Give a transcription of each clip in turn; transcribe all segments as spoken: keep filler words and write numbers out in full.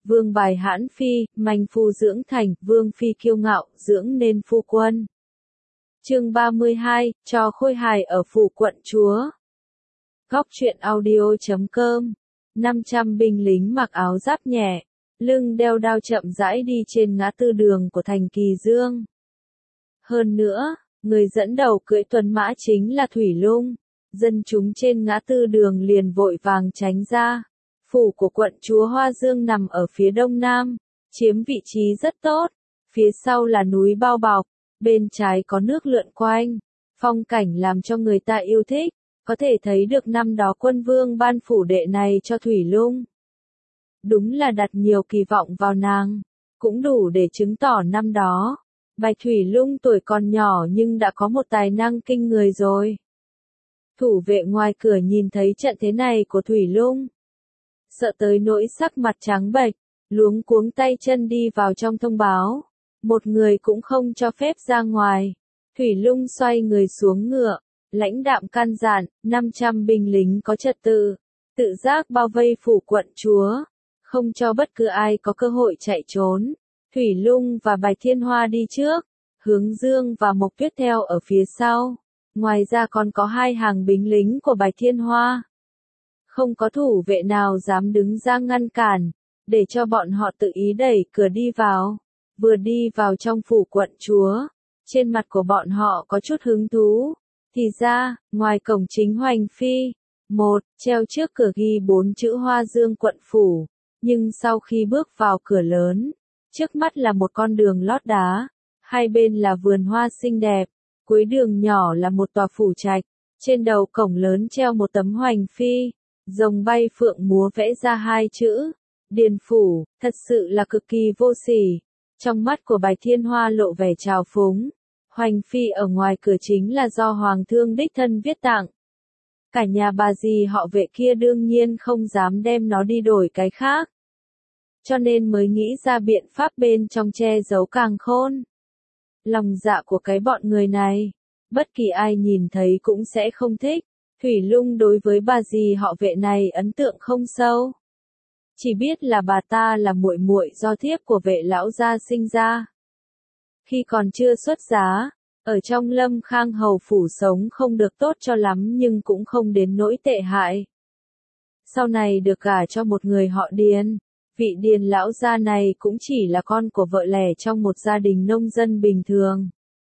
vương bài hãn phi, manh phu dưỡng thành, vương phi kiêu ngạo, dưỡng nên phu quân. Chương ba mươi hai, cho khôi hài ở phủ quận chúa. Góc truyện audio chấm com. năm trăm binh lính mặc áo giáp nhẹ, lưng đeo đao chậm rãi đi trên ngã tư đường của thành Kỳ Dương. Hơn nữa, người dẫn đầu cưỡi tuần mã chính là Thủy Lung. Dân chúng trên ngã tư đường liền vội vàng tránh ra. Phủ của quận chúa Hoa Dương nằm ở phía đông nam, chiếm vị trí rất tốt. Phía sau là núi bao bọc, bên trái có nước lượn quanh, phong cảnh làm cho người ta yêu thích. Có thể thấy được năm đó quân vương ban phủ đệ này cho Thủy Lung. Đúng là đặt nhiều kỳ vọng vào nàng, cũng đủ để chứng tỏ năm đó, Bạch Thủy Lung tuổi còn nhỏ nhưng đã có một tài năng kinh người rồi. Thủ vệ ngoài cửa nhìn thấy trận thế này của Thủy Lung, sợ tới nỗi sắc mặt trắng bệch, luống cuống tay chân đi vào trong thông báo, một người cũng không cho phép ra ngoài. Thủy Lung xoay người xuống ngựa, lãnh đạm căn dặn, năm trăm binh lính có trật tự, tự giác bao vây phủ quận chúa, không cho bất cứ ai có cơ hội chạy trốn. Thủy Lung và Bạch Thiên Hoa đi trước, Hướng Dương và Mộc Tuyết theo ở phía sau. Ngoài ra còn có hai hàng binh lính của Bạch Thiên Hoa. Không có thủ vệ nào dám đứng ra ngăn cản, để cho bọn họ tự ý đẩy cửa đi vào. Vừa đi vào trong phủ quận chúa, trên mặt của bọn họ có chút hứng thú. Thì ra, ngoài cổng chính Hoành Phi, một, treo trước cửa ghi bốn chữ Hoa Dương quận phủ, nhưng sau khi bước vào cửa lớn, trước mắt là một con đường lót đá, hai bên là vườn hoa xinh đẹp, cuối đường nhỏ là một tòa phủ trạch, trên đầu cổng lớn treo một tấm Hoành Phi, rồng bay phượng múa vẽ ra hai chữ, Điền phủ, thật sự là cực kỳ vô sỉ. Trong mắt của Bạch Thiên Hoa lộ vẻ trào phúng. Hoành Phi ở ngoài cửa chính là do Hoàng thương đích thân viết tặng. Cả nhà bà dì họ Vệ kia đương nhiên không dám đem nó đi đổi cái khác. Cho nên mới nghĩ ra biện pháp bên trong che giấu càng khôn. Lòng dạ của cái bọn người này, bất kỳ ai nhìn thấy cũng sẽ không thích. Thủy Lung đối với bà dì họ Vệ này ấn tượng không sâu. Chỉ biết là bà ta là muội muội do thiếp của Vệ lão gia sinh ra. Khi còn chưa xuất giá, ở trong Lâm Khang hầu phủ sống không được tốt cho lắm nhưng cũng không đến nỗi tệ hại. Sau này được gả cho một người họ Điền, vị Điền lão gia này cũng chỉ là con của vợ lẻ trong một gia đình nông dân bình thường.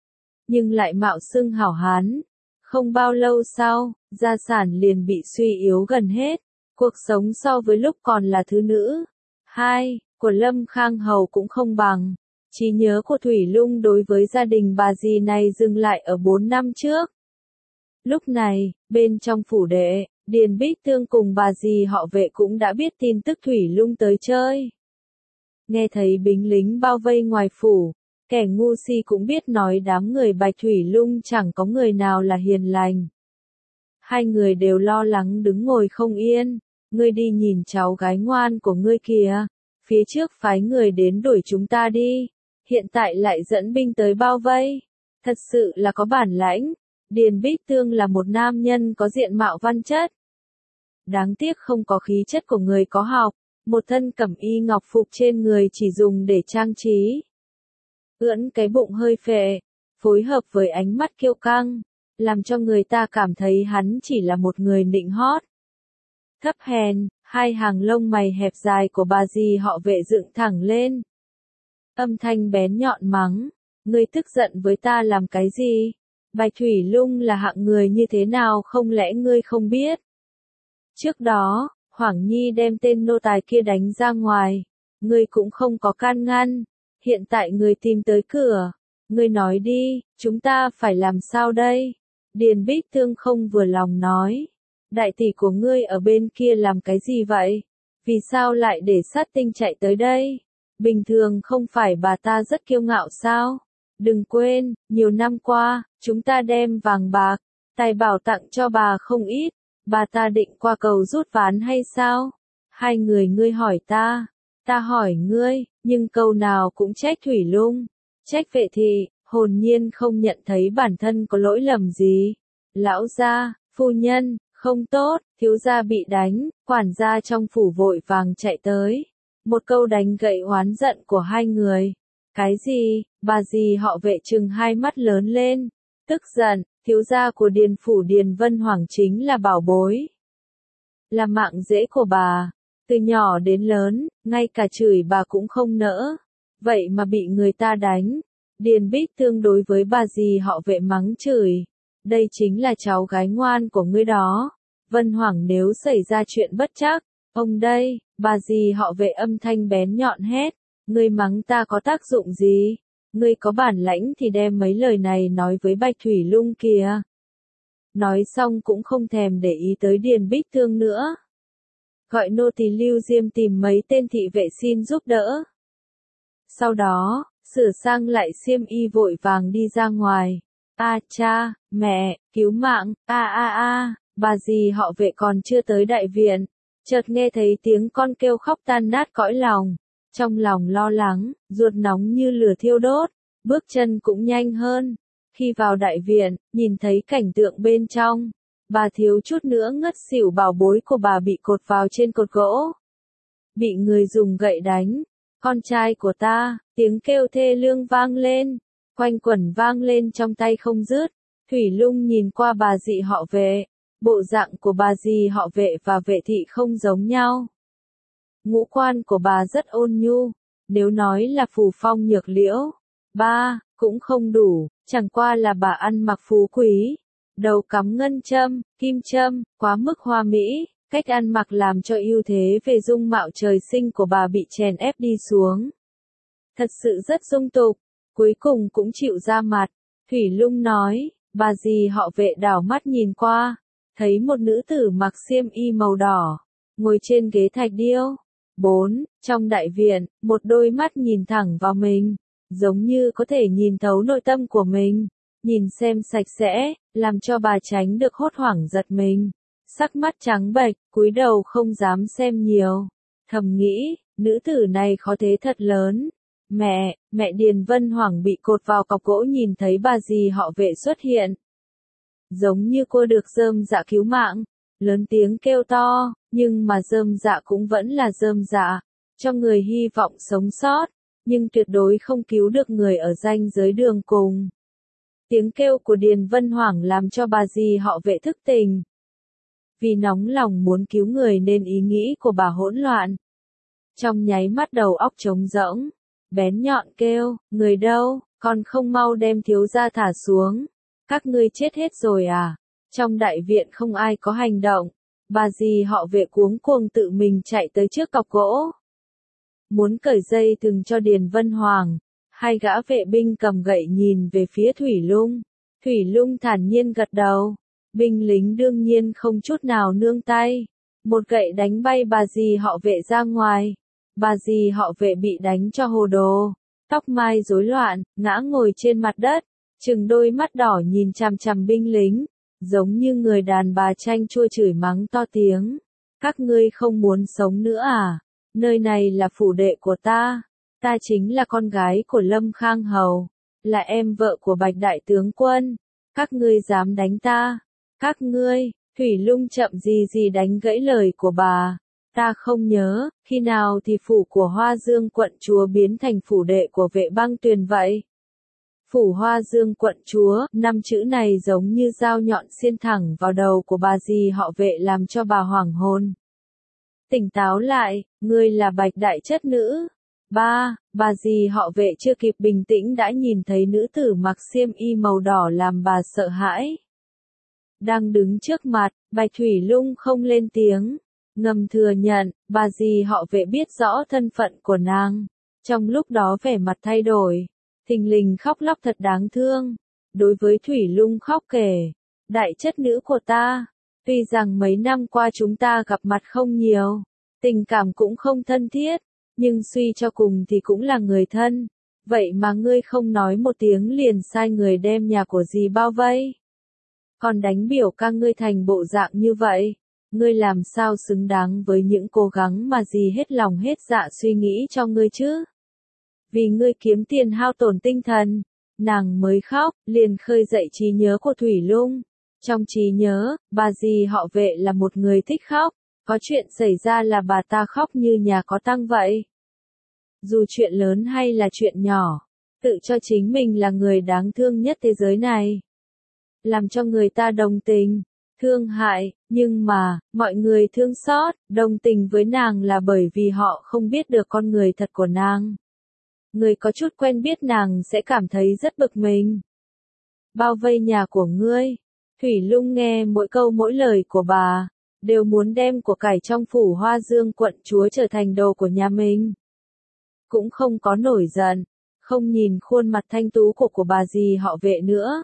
Nhưng lại mạo xưng hảo hán. Không bao lâu sau, gia sản liền bị suy yếu gần hết, cuộc sống so với lúc còn là thứ nữ. Hai, của Lâm Khang hầu cũng không bằng. Trí nhớ của Thủy Lung đối với gia đình bà dì này dừng lại ở bốn năm trước. Lúc này, bên trong phủ đệ, Điền Bích Tương cùng bà dì họ Vệ cũng đã biết tin tức Thủy Lung tới chơi. Nghe thấy binh lính bao vây ngoài phủ, kẻ ngu si cũng biết nói đám người Bạch Thủy Lung chẳng có người nào là hiền lành. Hai người đều lo lắng đứng ngồi không yên, ngươi đi nhìn cháu gái ngoan của ngươi kìa, phía trước phái người đến đuổi chúng ta đi. Hiện tại lại dẫn binh tới bao vây. Thật sự là có bản lãnh. Điền Bích Tương là một nam nhân có diện mạo văn chất. Đáng tiếc không có khí chất của người có học. Một thân cẩm y ngọc phục trên người chỉ dùng để trang trí. Ưỡn cái bụng hơi phệ, phối hợp với ánh mắt kiêu căng, làm cho người ta cảm thấy hắn chỉ là một người nịnh hót. Thấp hèn, hai hàng lông mày hẹp dài của bà dì họ Vệ dựng thẳng lên. Âm thanh bén nhọn mắng, ngươi tức giận với ta làm cái gì? Bạch Thủy Lung là hạng người như thế nào không lẽ ngươi không biết? Trước đó, Hoàng Nhi đem tên nô tài kia đánh ra ngoài, ngươi cũng không có can ngăn, hiện tại ngươi tìm tới cửa, ngươi nói đi, chúng ta phải làm sao đây? Điền Bích Tương không vừa lòng nói, đại tỷ của ngươi ở bên kia làm cái gì vậy? Vì sao lại để sát tinh chạy tới đây? Bình thường không phải bà ta rất kiêu ngạo sao? Đừng quên, nhiều năm qua, chúng ta đem vàng bạc, tài bảo tặng cho bà không ít, bà ta định qua cầu rút ván hay sao? Hai người ngươi hỏi ta, ta hỏi ngươi, nhưng câu nào cũng trách Thủy Lung, trách Vệ thị, hồn nhiên không nhận thấy bản thân có lỗi lầm gì. Lão gia, phu nhân, không tốt, thiếu gia bị đánh, quản gia trong phủ vội vàng chạy tới. Một câu đánh gậy oán giận của hai người. Cái gì? Bà dì họ Vệ trừng hai mắt lớn lên, tức giận, thiếu gia của Điền phủ Điền Vân Hoàng chính là bảo bối, là mạng rễ của bà, từ nhỏ đến lớn, ngay cả chửi bà cũng không nỡ, vậy mà bị người ta đánh. Điền Bích Tương đối với bà dì họ Vệ mắng chửi, đây chính là cháu gái ngoan của ngươi đó. Vân Hoàng nếu xảy ra chuyện bất trắc, ông đây, bà dì họ Vệ âm thanh bén nhọn hét, ngươi mắng ta có tác dụng gì? Ngươi có bản lãnh thì đem mấy lời này nói với Bạch Thủy Lung kìa. Nói xong cũng không thèm để ý tới Điền Bích Tương nữa. Gọi nô tỳ Lưu Diêm tìm mấy tên thị vệ xin giúp đỡ. Sau đó, sửa sang lại xiêm y vội vàng đi ra ngoài. A cha, mẹ, cứu mạng, a a a, bà dì họ Vệ còn chưa tới đại viện, chợt nghe thấy tiếng con kêu khóc tan nát cõi lòng. Trong lòng lo lắng, ruột nóng như lửa thiêu đốt, bước chân cũng nhanh hơn. Khi vào đại viện, nhìn thấy cảnh tượng bên trong, bà thiếu chút nữa ngất xỉu, bảo bối của bà bị cột vào trên cột gỗ. Bị người dùng gậy đánh. Con trai của ta, tiếng kêu thê lương vang lên, quanh quẩn vang lên trong tay không dứt. Thủy Lung nhìn qua bà dì họ Vệ, bộ dạng của bà dì họ Vệ và Vệ thị không giống nhau. Ngũ quan của bà rất ôn nhu, nếu nói là phù phong nhược liễu, ba, cũng không đủ, chẳng qua là bà ăn mặc phú quý, đầu cắm ngân châm, kim châm, quá mức hoa mỹ, cách ăn mặc làm cho ưu thế về dung mạo trời sinh của bà bị chèn ép đi xuống. Thật sự rất dung tục, cuối cùng cũng chịu ra mặt. Thủy Lung nói, bà dì họ Vệ đảo mắt nhìn qua, thấy một nữ tử mặc xiêm y màu đỏ, ngồi trên ghế thạch điêu. Bốn, trong đại viện, một đôi mắt nhìn thẳng vào mình, giống như có thể nhìn thấu nội tâm của mình, nhìn xem sạch sẽ, làm cho bà tránh được hốt hoảng giật mình. Sắc mắt trắng bệch, cúi đầu không dám xem nhiều, thầm nghĩ, nữ tử này khó thế thật lớn. Mẹ, mẹ Điền Vân Hoàng bị cột vào cọc gỗ nhìn thấy bà dì họ Vệ xuất hiện, giống như cô được rơm dạ cứu mạng, lớn tiếng kêu to, nhưng mà rơm dạ cũng vẫn là rơm dạ, cho người hy vọng sống sót, nhưng tuyệt đối không cứu được người ở ranh giới đường cùng. Tiếng kêu của Điền Vân Hoàng làm cho bà dì họ Vệ thức tỉnh. Vì nóng lòng muốn cứu người nên ý nghĩ của bà hỗn loạn. Trong nháy mắt đầu óc trống rỗng, bén nhọn kêu, người đâu, còn không mau đem thiếu gia thả xuống. Các ngươi chết hết rồi à? Trong đại viện không ai có hành động. Bà dì họ Vệ cuống cuồng tự mình chạy tới trước cọc gỗ, muốn cởi dây thừng cho Điền Vân Hoàng. Hai gã vệ binh cầm gậy nhìn về phía Thủy Lung. Thủy Lung thản nhiên gật đầu. Binh lính đương nhiên không chút nào nương tay. Một gậy đánh bay bà dì họ Vệ ra ngoài. Bà dì họ Vệ bị đánh cho hồ đồ, tóc mai rối loạn, ngã ngồi trên mặt đất, trừng đôi mắt đỏ nhìn chằm chằm binh lính, giống như người đàn bà chanh chua chửi mắng to tiếng. Các ngươi không muốn sống nữa à? Nơi này là phủ đệ của ta. Ta chính là con gái của Lâm Khang Hầu, là em vợ của Bạch Đại Tướng Quân. Các ngươi dám đánh ta? Các ngươi, Thủy Lung chậm gì gì đánh gãy lời của bà. Ta không nhớ, khi nào thì phủ của Hoa Dương quận chúa biến thành phủ đệ của Vệ Băng Tuyền vậy? Phủ Hoa Dương quận chúa, năm chữ này giống như dao nhọn xiên thẳng vào đầu của bà dì họ Vệ làm cho bà hoảng hồn. Tỉnh táo lại, ngươi là Bạch Đại chất nữ. Ba, bà dì họ Vệ chưa kịp bình tĩnh đã nhìn thấy nữ tử mặc xiêm y màu đỏ làm bà sợ hãi. Đang đứng trước mặt, Bạch Thủy Lung không lên tiếng, ngầm thừa nhận, bà dì họ Vệ biết rõ thân phận của nàng. Trong lúc đó vẻ mặt thay đổi, thình lình khóc lóc thật đáng thương. Đối với Thủy Lung khóc kể, đại chất nữ của ta, tuy rằng mấy năm qua chúng ta gặp mặt không nhiều, tình cảm cũng không thân thiết, nhưng suy cho cùng thì cũng là người thân. Vậy mà ngươi không nói một tiếng liền sai người đem nhà của dì bao vây, còn đánh biểu ca ngươi thành bộ dạng như vậy. Ngươi làm sao xứng đáng với những cố gắng mà dì hết lòng hết dạ suy nghĩ cho ngươi chứ? Vì ngươi kiếm tiền hao tổn tinh thần, nàng mới khóc, liền khơi dậy trí nhớ của Thủy Lung. Trong trí nhớ, bà dì họ Vệ là một người thích khóc, có chuyện xảy ra là bà ta khóc như nhà có tang vậy. Dù chuyện lớn hay là chuyện nhỏ, tự cho chính mình là người đáng thương nhất thế giới này. Làm cho người ta đồng tình, thương hại, nhưng mà, mọi người thương xót, đồng tình với nàng là bởi vì họ không biết được con người thật của nàng. Người có chút quen biết nàng sẽ cảm thấy rất bực mình. Bao vây nhà của ngươi. Thủy Lung nghe mỗi câu mỗi lời của bà, đều muốn đem của cải trong phủ Hoa Dương quận chúa trở thành đồ của nhà mình. Cũng không có nổi giận, không nhìn khuôn mặt thanh tú của của bà dì họ Vệ nữa.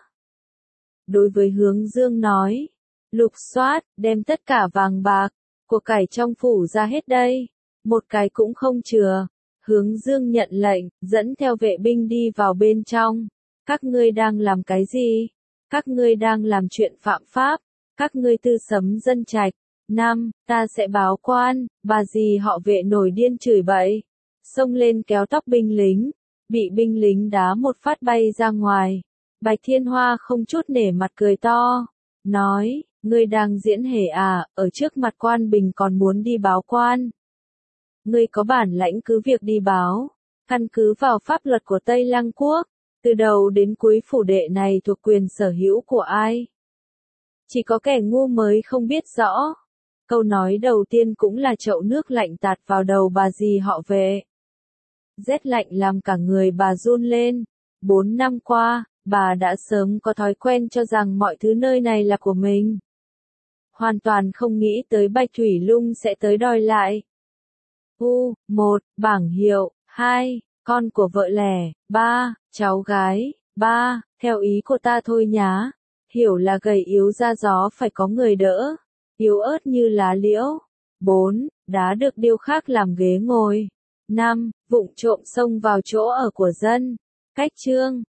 Đối với Hướng Dương nói, lục soát, đem tất cả vàng bạc, của cải trong phủ ra hết đây, một cái cũng không chừa. Hướng Dương nhận lệnh, dẫn theo vệ binh đi vào bên trong. Các ngươi đang làm cái gì? Các ngươi đang làm chuyện phạm pháp. Các ngươi tư sấm dân trạch. Năm, ta sẽ báo quan. Bà dì họ Vệ nổi điên chửi bậy. Xông lên kéo tóc binh lính. Bị binh lính đá một phát bay ra ngoài. Bạch Thiên Hoa không chút nể mặt cười to. Nói, ngươi đang diễn hề à, ở trước mặt quan bình còn muốn đi báo quan. Ngươi có bản lãnh cứ việc đi báo, căn cứ vào pháp luật của Tây Lăng Quốc, từ đầu đến cuối phủ đệ này thuộc quyền sở hữu của ai? Chỉ có kẻ ngu mới không biết rõ. Câu nói đầu tiên cũng là chậu nước lạnh tạt vào đầu bà dì họ Vệ. Rét lạnh làm cả người bà run lên. Bốn năm qua, bà đã sớm có thói quen cho rằng mọi thứ nơi này là của mình. Hoàn toàn không nghĩ tới Bạch Thủy Lung sẽ tới đòi lại. U, một, bảng hiệu, hai, con của vợ lẽ, ba, cháu gái, ba, theo ý của ta thôi nhá. Hiểu là gầy yếu ra gió phải có người đỡ, yếu ớt như lá liễu. Bốn, đá được điêu khắc làm ghế ngồi. Năm, vụng trộm xông vào chỗ ở của dân. Cách chương